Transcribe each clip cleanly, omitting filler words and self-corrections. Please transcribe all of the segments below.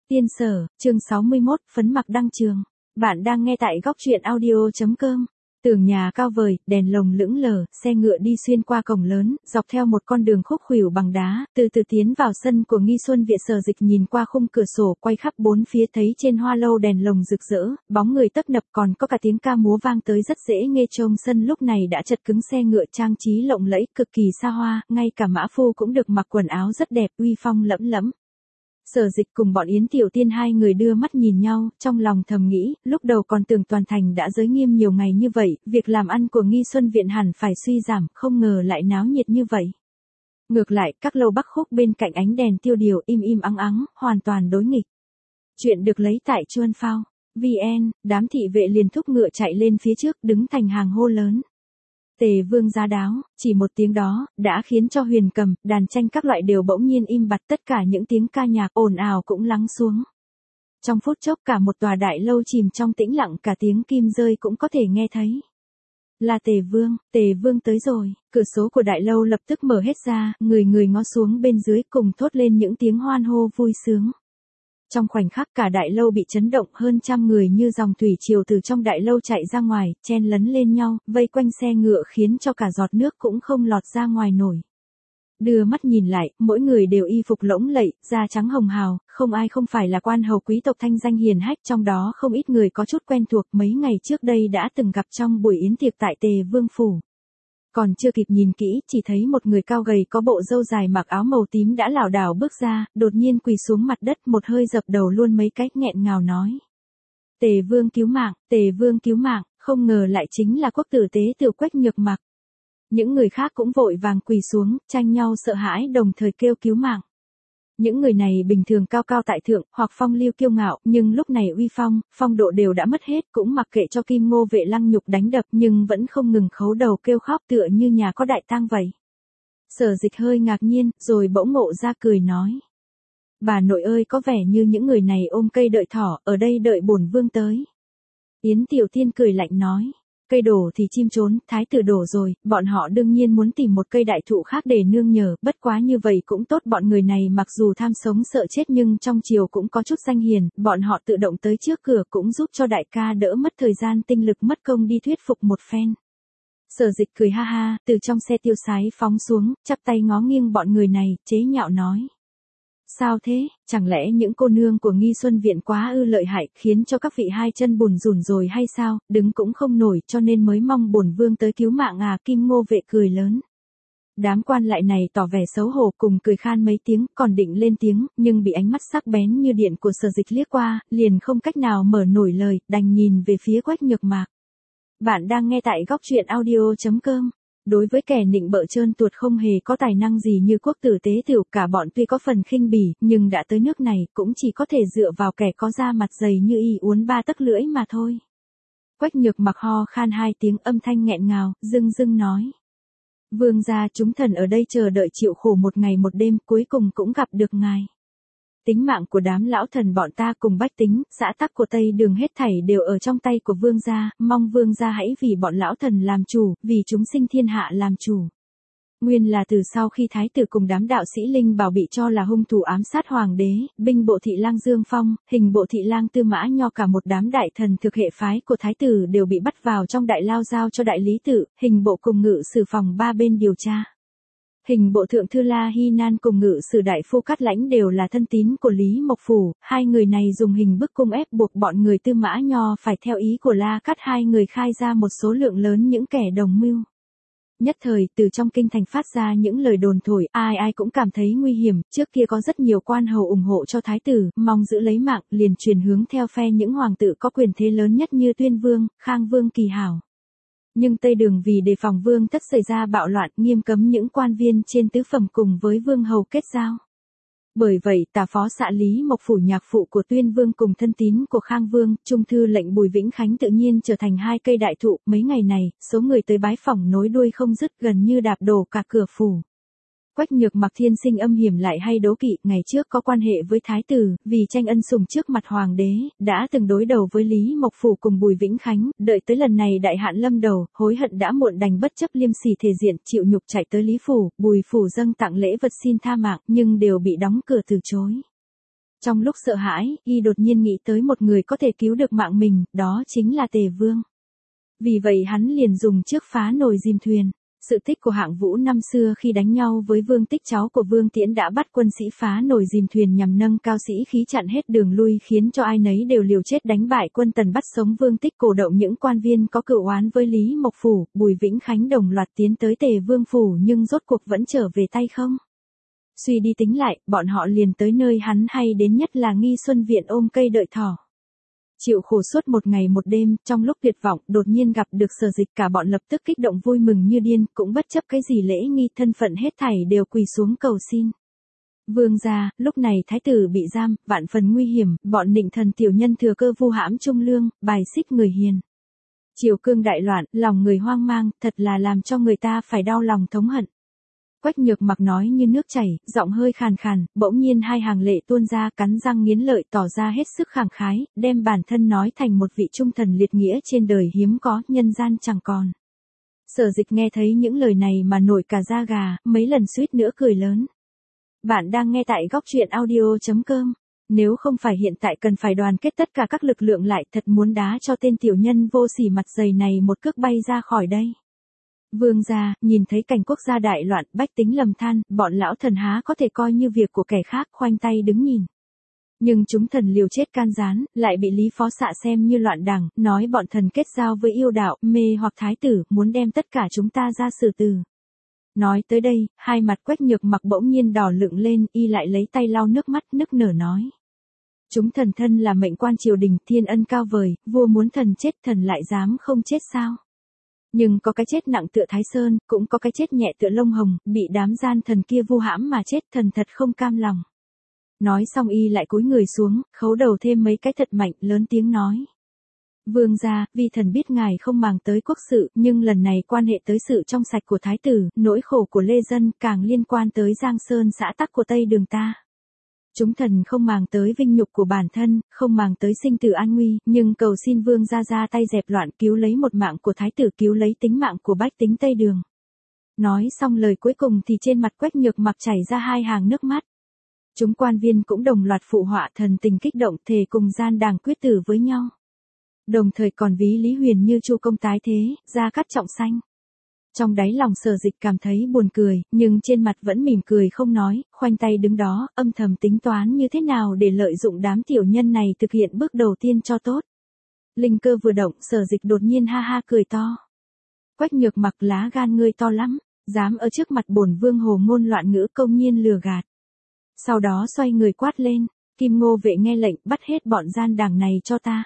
Tiên Sở, chương 61, phấn mặc đăng trường. Bạn đang nghe tại góc truyện audio.com. Tường nhà cao vời, đèn lồng lững lờ, xe ngựa đi xuyên qua cổng lớn, dọc theo một con đường khúc khuỷu bằng đá, từ từ tiến vào sân của Nghi Xuân Viện. Sở Dịch nhìn qua khung cửa sổ, quay khắp bốn phía thấy trên hoa lâu đèn lồng rực rỡ, bóng người tấp nập, còn có cả tiếng ca múa vang tới rất dễ nghe. Trông sân lúc này đã chật cứng, xe ngựa trang trí lộng lẫy, cực kỳ xa hoa, ngay cả mã phu cũng được mặc quần áo rất đẹp, uy phong lẫm lẫm. Sở Dịch cùng bọn Yến Tiểu Tiên hai người đưa mắt nhìn nhau, trong lòng thầm nghĩ, lúc đầu còn tưởng toàn thành đã giới nghiêm nhiều ngày như vậy, việc làm ăn của Nghi Xuân Viện hẳn phải suy giảm, không ngờ lại náo nhiệt như vậy. Ngược lại, các lầu Bắc Khúc bên cạnh ánh đèn tiêu điều, im im ắng ắng, hoàn toàn đối nghịch. Chuyện được lấy tại Chuan Phao VN, đám thị vệ liền thúc ngựa chạy lên phía trước, đứng thành hàng hô lớn. Tề Vương giá đáo, chỉ một tiếng đó, đã khiến cho huyền cầm, đàn tranh các loại đều bỗng nhiên im bặt, tất cả những tiếng ca nhạc ồn ào cũng lắng xuống. Trong phút chốc cả một tòa đại lâu chìm trong tĩnh lặng, cả tiếng kim rơi cũng có thể nghe thấy. Là Tề Vương tới rồi, cửa sổ của đại lâu lập tức mở hết ra, người người ngó xuống bên dưới cùng thốt lên những tiếng hoan hô vui sướng. Trong khoảnh khắc cả đại lâu bị chấn động, hơn trăm người như dòng thủy triều từ trong đại lâu chạy ra ngoài, chen lấn lên nhau, vây quanh xe ngựa khiến cho cả giọt nước cũng không lọt ra ngoài nổi. Đưa mắt nhìn lại, mỗi người đều y phục lỗng lẫy, da trắng hồng hào, không ai không phải là quan hầu quý tộc thanh danh hiền hách, trong đó không ít người có chút quen thuộc, mấy ngày trước đây đã từng gặp trong buổi yến tiệc tại Tề Vương phủ. Còn chưa kịp nhìn kỹ, chỉ thấy một người cao gầy có bộ râu dài mặc áo màu tím đã lảo đảo bước ra, đột nhiên quỳ xuống mặt đất, một hơi dập đầu luôn mấy cái, nghẹn ngào nói. Tề Vương cứu mạng, không ngờ lại chính là quốc tử tế tiểu Quách Nhược Mặc. Những người khác cũng vội vàng quỳ xuống, tranh nhau sợ hãi đồng thời kêu cứu mạng. Những người này bình thường cao cao tại thượng, hoặc phong lưu kiêu ngạo, nhưng lúc này uy phong độ đều đã mất hết, cũng mặc kệ cho Kim Ngô Vệ lăng nhục đánh đập, nhưng vẫn không ngừng khấu đầu kêu khóc, tựa như nhà có đại tang vậy. Sở Dịch hơi ngạc nhiên, rồi bỗng ngộ ra cười nói. Bà nội ơi, có vẻ như những người này ôm cây đợi thỏ, ở đây đợi bổn vương tới. Yến Tiểu Tiên cười lạnh nói. Cây đổ thì chim trốn, thái tử đổ rồi, bọn họ đương nhiên muốn tìm một cây đại thụ khác để nương nhờ, bất quá như vậy cũng tốt, bọn người này mặc dù tham sống sợ chết nhưng trong triều cũng có chút danh hiền, bọn họ tự động tới trước cửa cũng giúp cho đại ca đỡ mất thời gian tinh lực mất công đi thuyết phục một phen. Sở Dịch cười ha ha, từ trong xe tiêu sái phóng xuống, chắp tay ngó nghiêng bọn người này, chế nhạo nói. Sao thế, chẳng lẽ những cô nương của Nghi Xuân Viện quá ư lợi hại, khiến cho các vị hai chân bùn rùn rồi hay sao, đứng cũng không nổi cho nên mới mong bổn vương tới cứu mạng à? Kim Ngô Vệ cười lớn. Đám quan lại này tỏ vẻ xấu hổ cùng cười khan mấy tiếng, còn định lên tiếng, nhưng bị ánh mắt sắc bén như điện của Sở Dịch liếc qua, liền không cách nào mở nổi lời, đành nhìn về phía Quách Nhược Mạc. Bạn đang nghe tại góc truyện audio.com. Đối với kẻ nịnh bợ trơn tuột không hề có tài năng gì như quốc tử tế tiểu, cả bọn tuy có phần khinh bỉ, nhưng đã tới nước này, cũng chỉ có thể dựa vào kẻ có da mặt dày như y uốn ba tấc lưỡi mà thôi. Quách Nhược Mặc ho khan hai tiếng, âm thanh nghẹn ngào, dưng nói. Vương gia, chúng thần ở đây chờ đợi chịu khổ một ngày một đêm, cuối cùng cũng gặp được ngài. Tính mạng của đám lão thần bọn ta cùng bách tính, xã tắc của Tây Đường hết thảy đều ở trong tay của vương gia, mong vương gia hãy vì bọn lão thần làm chủ, vì chúng sinh thiên hạ làm chủ. Nguyên là từ sau khi thái tử cùng đám đạo sĩ Linh Bảo bị cho là hung thủ ám sát hoàng đế, binh bộ thị lang Dương Phong, hình bộ thị lang Tư Mã Nho, cả một đám đại thần thực hệ phái của thái tử đều bị bắt vào trong đại lao giao cho đại lý tự, hình bộ cùng ngự sử phòng ba bên điều tra. Hình bộ thượng thư La Hy Nan cùng ngự sử đại phu Cát Lãnh đều là thân tín của Lý Mộc Phủ, hai người này dùng hình bức cung ép buộc bọn người Tư Mã Nho phải theo ý của La Cát, hai người khai ra một số lượng lớn những kẻ đồng mưu. Nhất thời, từ trong kinh thành phát ra những lời đồn thổi, ai cũng cảm thấy nguy hiểm, trước kia có rất nhiều quan hầu ủng hộ cho thái tử, mong giữ lấy mạng, liền chuyển hướng theo phe những hoàng tử có quyền thế lớn nhất như Tuyên Vương, Khang Vương Kỳ Hảo. Nhưng Tây Đường vì đề phòng vương thất xảy ra bạo loạn, nghiêm cấm những quan viên trên tứ phẩm cùng với vương hầu kết giao. Bởi vậy, tả phó xạ Lý Mộc Phủ, nhạc phụ của Tuyên Vương cùng thân tín của Khang Vương, trung thư lệnh Bùi Vĩnh Khánh tự nhiên trở thành hai cây đại thụ. Mấy ngày này, số người tới bái phỏng nối đuôi không dứt, gần như đạp đổ cả cửa phủ. Quách Nhược Mặc thiên sinh âm hiểm lại hay đố kỵ, ngày trước có quan hệ với thái tử, vì tranh ân sủng trước mặt hoàng đế, đã từng đối đầu với Lý Mộc Phủ cùng Bùi Vĩnh Khánh, đợi tới lần này đại hạn lâm đầu, hối hận đã muộn, đành bất chấp liêm sỉ thể diện, chịu nhục chạy tới Lý Phủ, Bùi Phủ dâng tặng lễ vật xin tha mạng, nhưng đều bị đóng cửa từ chối. Trong lúc sợ hãi, y đột nhiên nghĩ tới một người có thể cứu được mạng mình, đó chính là Tề Vương. Vì vậy hắn liền dùng chiếc phá nồi dìm thuyền. Sự tích của Hạng Vũ năm xưa khi đánh nhau với Vương Tích cháu của Vương Tiễn đã bắt quân sĩ phá nồi dìm thuyền nhằm nâng cao sĩ khí chặn hết đường lui khiến cho ai nấy đều liều chết đánh bại quân Tần bắt sống Vương Tích, cổ động những quan viên có cựu oán với Lý Mộc Phủ, Bùi Vĩnh Khánh đồng loạt tiến tới Tề Vương Phủ nhưng rốt cuộc vẫn trở về tay không. Suy đi tính lại, bọn họ liền tới nơi hắn hay đến nhất là Nghi Xuân Viện ôm cây đợi thỏ. Chịu khổ suốt một ngày một đêm, trong lúc tuyệt vọng, đột nhiên gặp được Sở Dịch, cả bọn lập tức kích động vui mừng như điên, cũng bất chấp cái gì lễ nghi thân phận hết thảy đều quỳ xuống cầu xin. Vương gia, lúc này thái tử bị giam, vạn phần nguy hiểm, bọn Nịnh Thần tiểu nhân thừa cơ vu hãm trung lương, bài xích người hiền. Triều cương đại loạn, lòng người hoang mang, thật là làm cho người ta phải đau lòng thống hận. Quách Nhược Mặc nói như nước chảy, giọng hơi khàn khàn, bỗng nhiên hai hàng lệ tuôn ra, cắn răng nghiến lợi tỏ ra hết sức khẳng khái, đem bản thân nói thành một vị trung thần liệt nghĩa trên đời hiếm có, nhân gian chẳng còn. Sở Dịch nghe thấy những lời này mà nổi cả da gà, mấy lần suýt nữa cười lớn. Bạn đang nghe tại góc truyện audio.com. Nếu không phải hiện tại cần phải đoàn kết tất cả các lực lượng lại, thật muốn đá cho tên tiểu nhân vô sỉ mặt dày này một cước bay ra khỏi đây. Vương gia, nhìn thấy cảnh quốc gia đại loạn, bách tính lầm than, bọn lão thần há có thể coi như việc của kẻ khác, khoanh tay đứng nhìn. Nhưng chúng thần liều chết can gián, lại bị Lý Phó Xạ xem như loạn đảng, nói bọn thần kết giao với yêu đạo, mê hoặc thái tử, muốn đem tất cả chúng ta ra xử tử. Nói tới đây, hai mặt Quách Nhược Mặc bỗng nhiên đỏ lựng lên, y lại lấy tay lau nước mắt, nức nở nói. Chúng thần thân là mệnh quan triều đình, thiên ân cao vời, vua muốn thần chết thần lại dám không chết sao? Nhưng có cái chết nặng tựa Thái Sơn, cũng có cái chết nhẹ tựa Lông Hồng, bị đám gian thần kia vu hãm mà chết, thần thật không cam lòng. Nói xong y lại cúi người xuống, khấu đầu thêm mấy cái thật mạnh, lớn tiếng nói. Vương gia, vì thần biết ngài không màng tới quốc sự, nhưng lần này quan hệ tới sự trong sạch của thái tử, nỗi khổ của lê dân, càng liên quan tới Giang Sơn xã tắc của Tây Đường ta. Chúng thần không màng tới vinh nhục của bản thân, không màng tới sinh tử an nguy, nhưng cầu xin vương gia ra tay dẹp loạn, cứu lấy một mạng của thái tử, cứu lấy tính mạng của bách tính Tây Đường. Nói xong lời cuối cùng thì trên mặt Quách Nhược Mặc chảy ra hai hàng nước mắt. Chúng quan viên cũng đồng loạt phụ họa, thần tình kích động, thề cùng gian đàng quyết tử với nhau. Đồng thời còn ví Lý Huyền như Chu công tái thế, gia cát trọng sanh. Trong đáy lòng Sở Dịch cảm thấy buồn cười, nhưng trên mặt vẫn mỉm cười không nói, khoanh tay đứng đó, âm thầm tính toán như thế nào để lợi dụng đám tiểu nhân này thực hiện bước đầu tiên cho tốt. Linh cơ vừa động, Sở Dịch đột nhiên ha ha cười to. Quách Nhược Mặc, lá gan ngươi to lắm, dám ở trước mặt bổn vương hồ ngôn loạn ngữ, công nhiên lừa gạt. Sau đó xoay người quát lên, Kim Ngô vệ nghe lệnh, bắt hết bọn gian đảng này cho ta.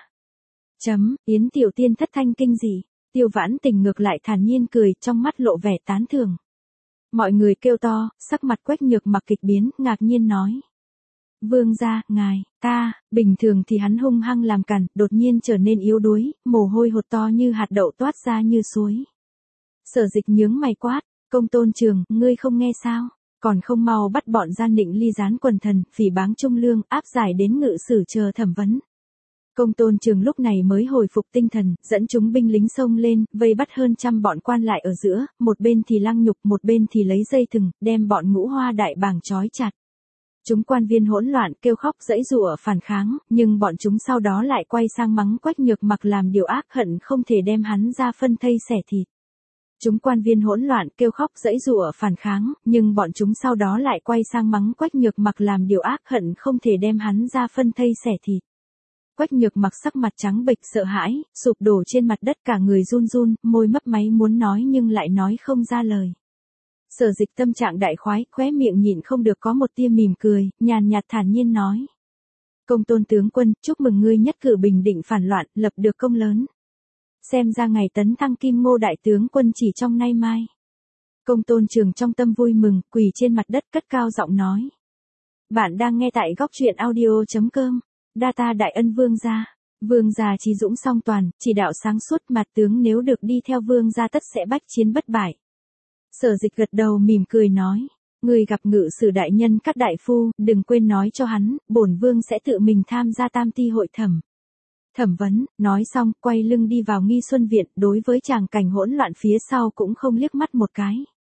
Yến tiểu tiên thất thanh kinh gì? Tiêu Vãn Tình ngược lại thản nhiên cười, trong mắt lộ vẻ tán thưởng. Mọi người kêu to, sắc mặt Quách Nhược Mặc kịch biến, ngạc nhiên nói. Vương gia, ngài, bình thường thì hắn hung hăng làm càn, đột nhiên trở nên yếu đuối, mồ hôi hột to như hạt đậu toát ra như suối. Sở Dịch nhướng mày quát, Công Tôn Trường, ngươi không nghe sao? Còn không mau bắt bọn gian Định ly gián quần thần, phỉ báng trung lương, áp giải đến ngự sử chờ thẩm vấn. Công Tôn Trường lúc này mới hồi phục tinh thần, dẫn chúng binh lính xông lên, vây bắt hơn 100 bọn quan lại ở giữa, một bên thì lăng nhục, một bên thì lấy dây thừng, đem bọn Ngũ Hoa đại bàng trói chặt. Chúng quan viên hỗn loạn kêu khóc giãy giụa phản kháng, nhưng bọn chúng sau đó lại quay sang mắng Quách Nhược Mặc làm điều ác, hận không thể đem hắn ra phân thây xẻ thịt. Chúng quan viên hỗn loạn kêu khóc giãy giụa phản kháng, nhưng bọn chúng sau đó lại quay sang mắng Quách Nhược Mặc làm điều ác, hận không thể đem hắn ra phân thây xẻ thịt. Quách Nhược Mặc sắc mặt trắng bệch sợ hãi, sụp đổ trên mặt đất, cả người run run, môi mấp máy muốn nói nhưng lại nói không ra lời. Sở Dịch tâm trạng đại khoái, khóe miệng nhịn không được có một tia mỉm cười, nhàn nhạt thản nhiên nói. Công Tôn tướng quân, chúc mừng ngươi nhất cử bình định phản loạn, lập được công lớn. Xem ra ngày tấn thăng Kim Ngô đại tướng quân chỉ trong nay mai. Công Tôn Trường trong tâm vui mừng, quỳ trên mặt đất cất cao giọng nói. Bạn đang nghe tại góc truyện audio.com. Đa ta đại ân vương gia. Vương gia trí dũng song toàn, chỉ đạo sáng suốt, mặt tướng nếu được đi theo vương gia tất sẽ bách chiến bất bại. Sở Dịch gật đầu mỉm cười nói. Người gặp ngự sử đại nhân các đại phu, đừng quên nói cho hắn, bổn vương sẽ tự mình tham gia tam ti hội thẩm vấn. Nói xong, quay lưng đi vào Nghi Xuân Viện, đối với tràng cảnh hỗn loạn phía sau cũng không liếc mắt một cái.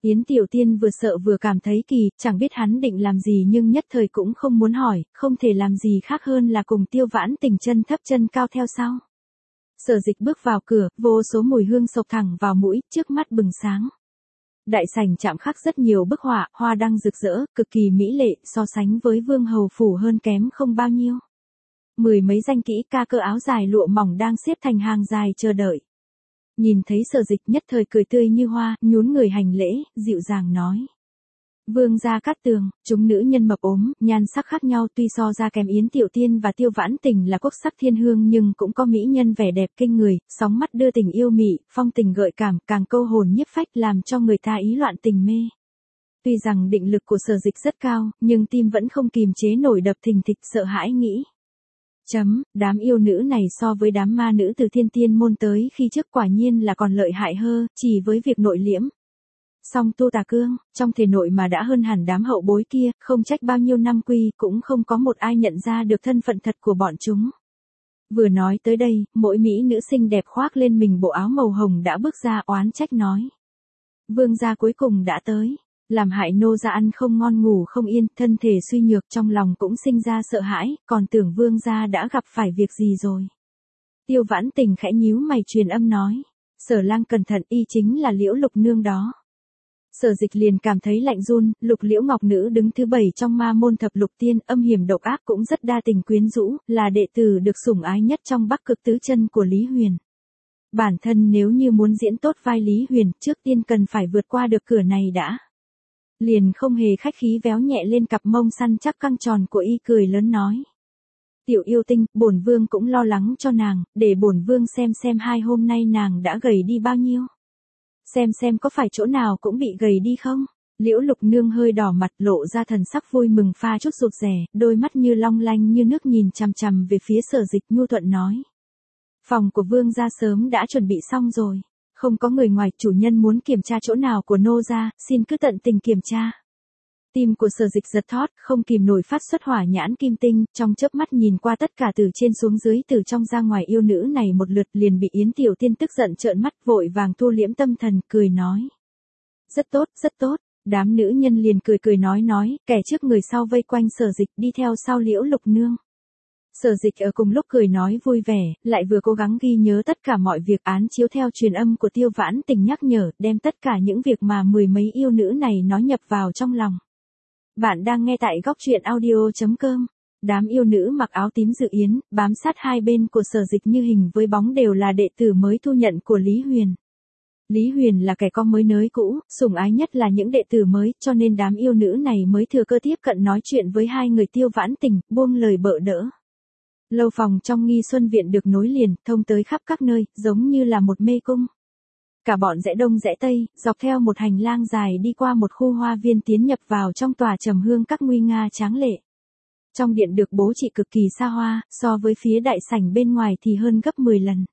Yến Tiểu Tiên vừa sợ vừa cảm thấy kỳ, chẳng biết hắn định làm gì nhưng nhất thời cũng không muốn hỏi, không thể làm gì khác hơn là cùng Tiêu Vãn Tình chân thấp chân cao theo sau. Sở Dịch bước vào cửa, vô số mùi hương sộc thẳng vào mũi, trước mắt bừng sáng. Đại sảnh chạm khắc rất nhiều bức họa, hoa đăng rực rỡ, cực kỳ mỹ lệ, so sánh với Vương Hầu phủ hơn kém không bao nhiêu. Mười mấy danh kỹ ca cơ áo dài lụa mỏng đang xếp thành hàng dài chờ đợi. Nhìn thấy Sở Dịch nhất thời cười tươi như hoa, nhún người hành lễ, dịu dàng nói. Vương gia Cát Tường, chúng nữ nhân mập ốm, nhan sắc khác nhau tuy so ra kém Yến Tiểu Tiên và Tiêu Vãn Tình là quốc sắc thiên hương nhưng cũng có mỹ nhân vẻ đẹp kinh người, sóng mắt đưa tình yêu mị, phong tình gợi cảm, càng câu hồn nhiếp phách làm cho người ta ý loạn tình mê. Tuy rằng định lực của Sở Dịch rất cao, nhưng tim vẫn không kìm chế nổi đập thình thịch sợ hãi nghĩ. Đám yêu nữ này so với đám ma nữ từ Thiên Tiên môn tới khi trước quả nhiên là còn lợi hại hơn, chỉ với việc nội liễm. Song tu tà cương, trong thể nội mà đã hơn hẳn đám hậu bối kia, không trách bao nhiêu năm quy cũng không có một ai nhận ra được thân phận thật của bọn chúng. Vừa nói tới đây, mỗi mỹ nữ xinh đẹp khoác lên mình bộ áo màu hồng đã bước ra oán trách nói. Vương gia cuối cùng đã tới, làm hại nô gia ăn không ngon ngủ không yên, thân thể suy nhược trong lòng cũng sinh ra sợ hãi, còn tưởng vương gia đã gặp phải việc gì rồi. Tiêu Vãn Tình khẽ nhíu mày truyền âm nói. Sở lang cẩn thận y chính là Liễu Lục Nương đó. Sở Dịch liền cảm thấy lạnh run, Lục Liễu Ngọc Nữ đứng thứ 7 trong ma môn thập lục tiên, âm hiểm độc ác cũng rất đa tình quyến rũ, là đệ tử được sủng ái nhất trong Bắc Cực tứ chân của Lý Huyền. Bản thân nếu như muốn diễn tốt vai Lý Huyền, trước tiên cần phải vượt qua được cửa này đã. Liền không hề khách khí véo nhẹ lên cặp mông săn chắc căng tròn của y, cười lớn nói. Tiểu yêu tinh, bổn vương cũng lo lắng cho nàng, để bổn vương xem hai hôm nay nàng đã gầy đi bao nhiêu. Xem có phải chỗ nào cũng bị gầy đi không? Liễu Lục Nương hơi đỏ mặt lộ ra thần sắc vui mừng pha chút rụt rè, đôi mắt như long lanh như nước nhìn chằm chằm về phía Sở Dịch nhu thuận nói. Phòng của vương gia sớm đã chuẩn bị xong rồi. Không có người ngoài, chủ nhân muốn kiểm tra chỗ nào của nô gia, xin cứ tận tình kiểm tra. Tim của Sở Dịch giật thót, không kìm nổi phát xuất hỏa nhãn kim tinh, trong chớp mắt nhìn qua tất cả từ trên xuống dưới từ trong ra ngoài yêu nữ này một lượt liền bị Yến Tiểu Tiên tức giận trợn mắt vội vàng thu liễm tâm thần, cười nói. Rất tốt, đám nữ nhân liền cười nói, kẻ trước người sau vây quanh Sở Dịch đi theo sau Liễu Lục Nương. Sở Dịch ở cùng lúc cười nói vui vẻ, lại vừa cố gắng ghi nhớ tất cả mọi việc án chiếu theo truyền âm của Tiêu Vãn Tình nhắc nhở, đem tất cả những việc mà mười mấy yêu nữ này nói nhập vào trong lòng. Bạn đang nghe tại góc truyện audio.com. Đám yêu nữ mặc áo tím dự yến, bám sát hai bên của Sở Dịch như hình với bóng đều là đệ tử mới thu nhận của Lý Huyền. Lý Huyền là kẻ có mới nới cũ, sủng ái nhất là những đệ tử mới, cho nên đám yêu nữ này mới thừa cơ tiếp cận nói chuyện với hai người Tiêu Vãn Tình, buông lời bợ đỡ. Lâu phòng trong Nghi Xuân Viện được nối liền, thông tới khắp các nơi, giống như là một mê cung. Cả bọn rẽ đông rẽ tây, dọc theo một hành lang dài đi qua một khu hoa viên tiến nhập vào trong tòa trầm hương các nguy nga tráng lệ. Trong điện được bố trí cực kỳ xa hoa, so với phía đại sảnh bên ngoài thì hơn gấp 10 lần.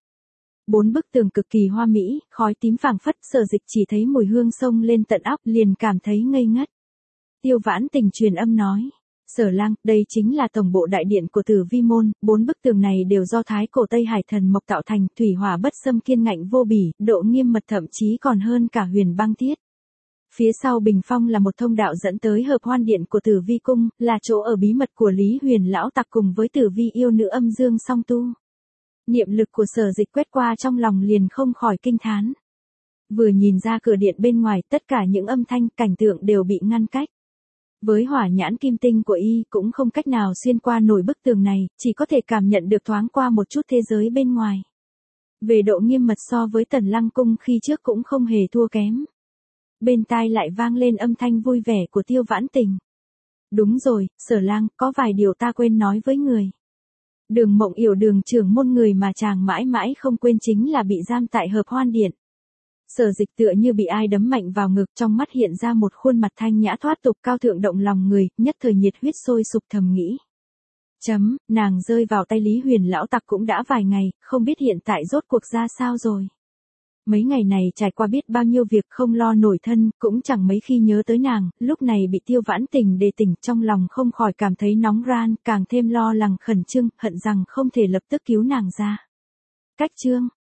4 bức tường cực kỳ hoa mỹ, khói tím phảng phất, Sở Dịch chỉ thấy mùi hương xông lên tận óc liền cảm thấy ngây ngất. Tiêu Vãn Tình truyền âm nói. Sở lang, đây chính là tổng bộ đại điện của Tử Vi môn, 4 bức tường này đều do thái cổ Tây Hải thần mộc tạo thành, thủy hỏa bất xâm kiên ngạnh vô bỉ, độ nghiêm mật thậm chí còn hơn cả Huyền Băng Tiết. Phía sau bình phong là một thông đạo dẫn tới hợp hoan điện của Tử Vi cung, là chỗ ở bí mật của Lý Huyền lão tặc cùng với Tử Vi yêu nữ âm dương song tu. Niệm lực của Sở Dịch quét qua trong lòng liền không khỏi kinh thán. Vừa nhìn ra cửa điện bên ngoài, tất cả những âm thanh, cảnh tượng đều bị ngăn cách. Với hỏa nhãn kim tinh của y cũng không cách nào xuyên qua nổi bức tường này, chỉ có thể cảm nhận được thoáng qua một chút thế giới bên ngoài. Về độ nghiêm mật so với Tần Lăng cung khi trước cũng không hề thua kém. Bên tai lại vang lên âm thanh vui vẻ của Tiêu Vãn Tình. Đúng rồi, Sở lang, có vài điều ta quên nói với người. Đường Mộng Yểu Đường trưởng môn người mà chàng mãi mãi không quên chính là bị giam tại hợp hoan điện. Sở Dịch tựa như bị ai đấm mạnh vào ngực, trong mắt hiện ra một khuôn mặt thanh nhã thoát tục cao thượng động lòng người, nhất thời nhiệt huyết sôi sục thầm nghĩ. Nàng rơi vào tay Lý Huyền lão tặc cũng đã vài ngày, không biết hiện tại rốt cuộc ra sao rồi. Mấy ngày này trải qua biết bao nhiêu việc không lo nổi thân, cũng chẳng mấy khi nhớ tới nàng, lúc này bị Tiêu Vãn Tình đề tỉnh trong lòng không khỏi cảm thấy nóng ran, càng thêm lo lắng khẩn trương, hận rằng không thể lập tức cứu nàng ra. Cách chương